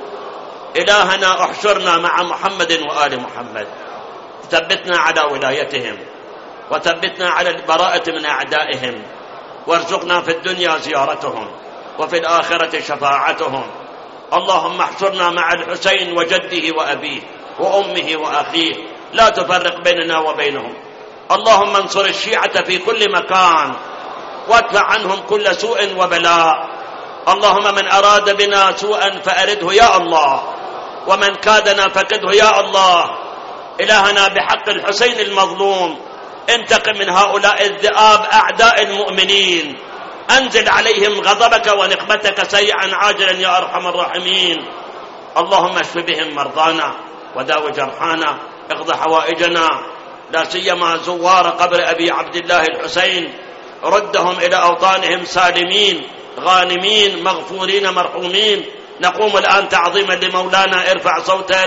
[SPEAKER 2] إلهنا احشرنا مع محمد وآل محمد. ثبتنا على ولايتهم، وثبتنا على البراءة من أعدائهم، وارزقنا في الدنيا زيارتهم وفي الآخرة شفاعتهم. اللهم احشرنا مع الحسين وجده وأبيه وأمه وأخيه، لا تفرق بيننا وبينهم. اللهم انصر الشيعة في كل مكان، وادفع عنهم كل سوء وبلاء. اللهم من أراد بنا سوءا فأرده يا الله، ومن كادنا فكده يا الله. إلهنا بحق الحسين المظلوم انتقم من هؤلاء الذئاب أعداء المؤمنين، أنزل عليهم غضبك ونقمتك سيئا عاجلا يا أرحم الراحمين. اللهم اشف بهم مرضانا وداو جرحانا، اقض حوائجنا، لا سيما زوار قبر أبي عبد الله الحسين، ردهم إلى أوطانهم سالمين غانمين مغفورين مرحومين. نقوم الآن تعظيما لمولانا. ارفع صوتك.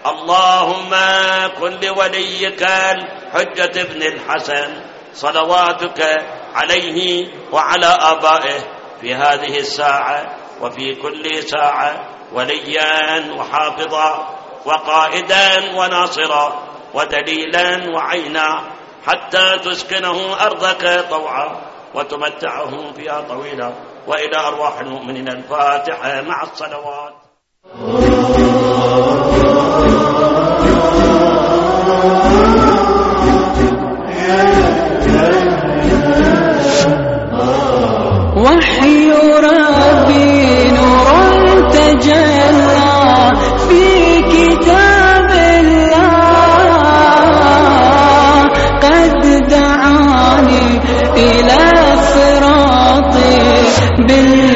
[SPEAKER 2] اللهم كن لوليك الحجة ابن الحسن صلواتك عليه وعلى آبائه في هذه الساعة وفي كل ساعة وليا وحافظا وقائدا وناصرا ودليلا وعينا، حتى تسكنه أرضك طوعا وتمتعه فيها طويلا. وإلى أرواح المؤمنين الفاتحة مع الصلوات.
[SPEAKER 1] وحي قلبي نور تجلى في كتاب الله، قد دعاني إلى صراط بالله